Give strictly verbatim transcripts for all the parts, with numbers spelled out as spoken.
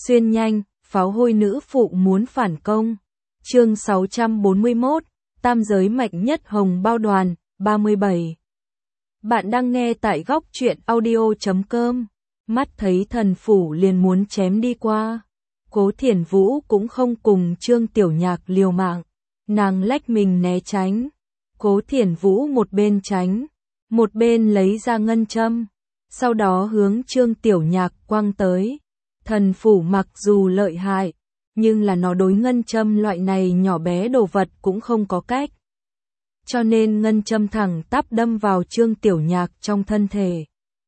Xuyên nhanh, pháo hôi nữ phụ muốn phản công. Chương sáu trăm bốn mươi mốt, tam giới mạnh nhất hồng bao đoàn, ba mươi bảy. Bạn đang nghe tại góc truyện audio chấm com. Mắt thấy thần phủ liền muốn chém đi qua. Cố Thiển Vũ cũng không cùng Trương Tiểu Nhạc liều mạng. Nàng lách mình né tránh. Cố Thiển Vũ một bên tránh, một bên lấy ra ngân châm. Sau đó hướng Trương Tiểu Nhạc quăng tới. Thần phủ mặc dù lợi hại, nhưng là nó đối ngân châm loại này nhỏ bé đồ vật cũng không có cách. Cho nên ngân châm thẳng tắp đâm vào Trương Tiểu Nhạc trong thân thể.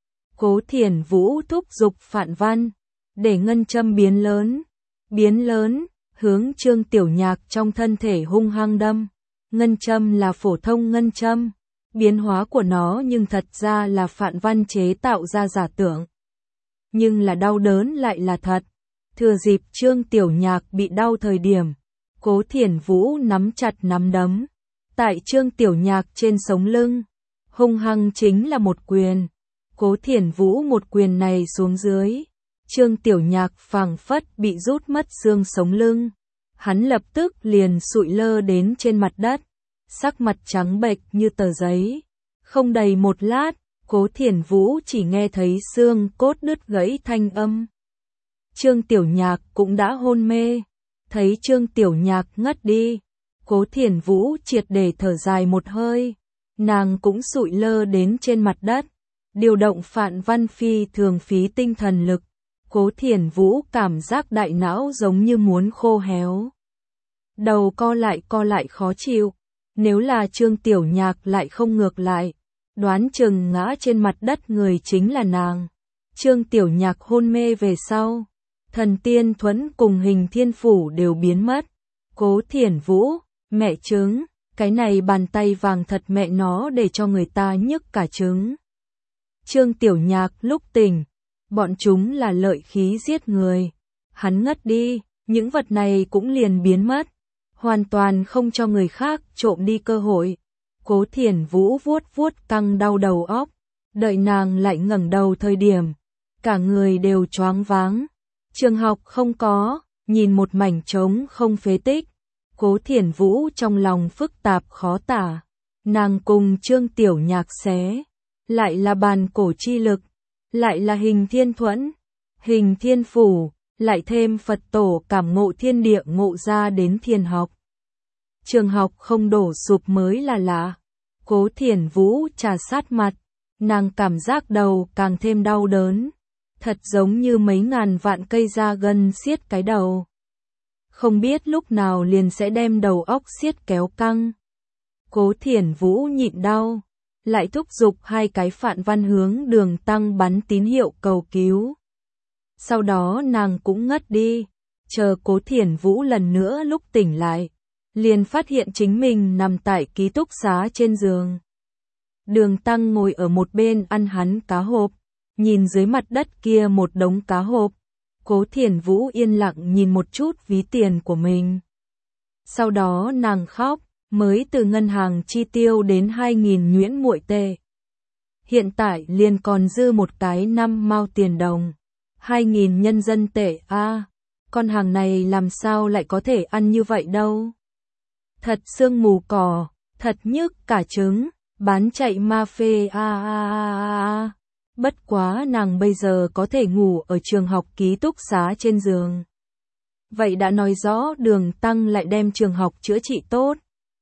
Cố Thiển Vũ thúc giục Phạn Văn, để ngân châm biến lớn, biến lớn, hướng Trương Tiểu Nhạc trong thân thể hung hăng đâm. Ngân châm là phổ thông ngân châm, biến hóa của nó nhưng thật ra là Phạn Văn chế tạo ra giả tưởng. Nhưng là đau đớn lại là thật. Thừa dịp Trương Tiểu Nhạc bị đau thời điểm, Cố Thiển Vũ nắm chặt nắm đấm, tại Trương Tiểu Nhạc trên sống lưng, hung hăng chính là một quyền. Cố Thiển Vũ một quyền này xuống dưới, Trương Tiểu Nhạc phảng phất bị rút mất xương sống lưng. Hắn lập tức liền sụi lơ đến trên mặt đất, sắc mặt trắng bệch như tờ giấy. Không đầy một lát, Cố Thiển Vũ chỉ nghe thấy xương cốt đứt gãy thanh âm. Trương Tiểu Nhạc cũng đã hôn mê. Thấy Trương Tiểu Nhạc ngất đi, Cố Thiển Vũ triệt để thở dài một hơi. Nàng cũng sụi lơ đến trên mặt đất, điều động Phạn Văn phi thường phí tinh thần lực. Cố Thiển Vũ cảm giác đại não giống như muốn khô héo. Đầu co lại co lại khó chịu. Nếu là Trương Tiểu Nhạc lại không ngược lại, đoán chừng ngã trên mặt đất người chính là nàng. Trương Tiểu Nhạc hôn mê về sau, thần tiên thuẫn cùng hình thiên phủ đều biến mất. Cố Thiển Vũ, mẹ trứng, cái này bàn tay vàng thật mẹ nó để cho người ta nhức cả trứng. Trương Tiểu Nhạc lúc tỉnh, bọn chúng là lợi khí giết người. Hắn ngất đi, những vật này cũng liền biến mất, hoàn toàn không cho người khác trộm đi cơ hội. Cố Thiển Vũ vuốt vuốt căng đau đầu óc, đợi nàng lại ngẩng đầu thời điểm, cả người đều choáng váng. Trường học không có, nhìn một mảnh trống không phế tích. Cố Thiển Vũ trong lòng phức tạp khó tả. Nàng cùng Trương Tiểu Nhạc xé, lại là bàn cổ chi lực, lại là hình thiên thuẫn, hình thiên phủ, lại thêm Phật tổ cảm ngộ thiên địa ngộ ra đến thiên học. Trường học không đổ sụp mới là lạ. Cố Thiển Vũ trà sát mặt, nàng cảm giác đầu càng thêm đau đớn, thật giống như mấy ngàn vạn cây da gân siết cái đầu. Không biết lúc nào liền sẽ đem đầu óc siết kéo căng. Cố Thiển Vũ nhịn đau, lại thúc giục hai cái Phạn Văn hướng Đường Tăng bắn tín hiệu cầu cứu. Sau đó nàng cũng ngất đi, chờ Cố Thiển Vũ lần nữa lúc tỉnh lại, liền phát hiện chính mình nằm tại ký túc xá trên giường. Đường Tăng ngồi ở một bên ăn hắn cá hộp, nhìn dưới mặt đất kia một đống cá hộp. Cố Thiển Vũ yên lặng nhìn một chút ví tiền của mình. Sau đó nàng khóc, mới từ ngân hàng chi tiêu đến hai nghìn nhuyễn muội tệ. Hiện tại liền còn dư một cái năm mao tiền đồng. hai nghìn nhân dân tệ a, à, con hàng này làm sao lại có thể ăn như vậy đâu. Thật sương mù cỏ, thật nhức cả trứng, bán chạy ma phê a a a a. Bất quá nàng bây giờ có thể ngủ ở trường học ký túc xá trên giường. Vậy đã nói rõ Đường Tăng lại đem trường học chữa trị tốt.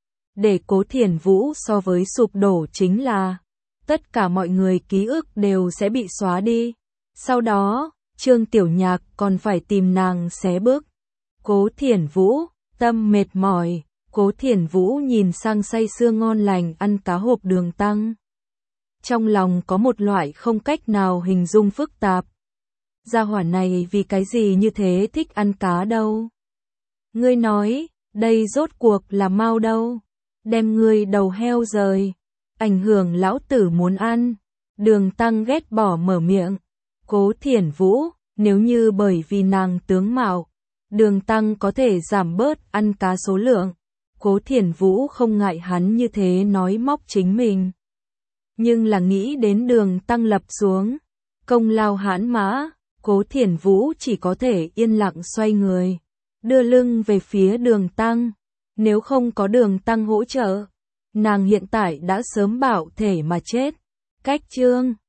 Để Cố Thiển Vũ so với sụp đổ chính là tất cả mọi người ký ức đều sẽ bị xóa đi. Sau đó, Trương Tiểu Nhạc còn phải tìm nàng xé bước. Cố Thiển Vũ, tâm mệt mỏi, Cố Thiển Vũ nhìn sang say sưa ngon lành ăn cá hộp Đường Tăng. Trong lòng có một loại không cách nào hình dung phức tạp. Gia hỏa này vì cái gì như thế thích ăn cá đâu? Ngươi nói, đây rốt cuộc là mau đâu? Đem ngươi đầu heo rời, ảnh hưởng lão tử muốn ăn. Đường Tăng ghét bỏ mở miệng. Cố Thiển Vũ, nếu như bởi vì nàng tướng mạo, Đường Tăng có thể giảm bớt ăn cá số lượng. Cố Thiển Vũ không ngại hắn như thế nói móc chính mình. Nhưng là nghĩ đến Đường Tăng lập xuống công lao hãn mã, Cố Thiển Vũ chỉ có thể yên lặng xoay người, đưa lưng về phía Đường Tăng. Nếu không có Đường Tăng hỗ trợ, nàng hiện tại đã sớm bạo thể mà chết. Cách chương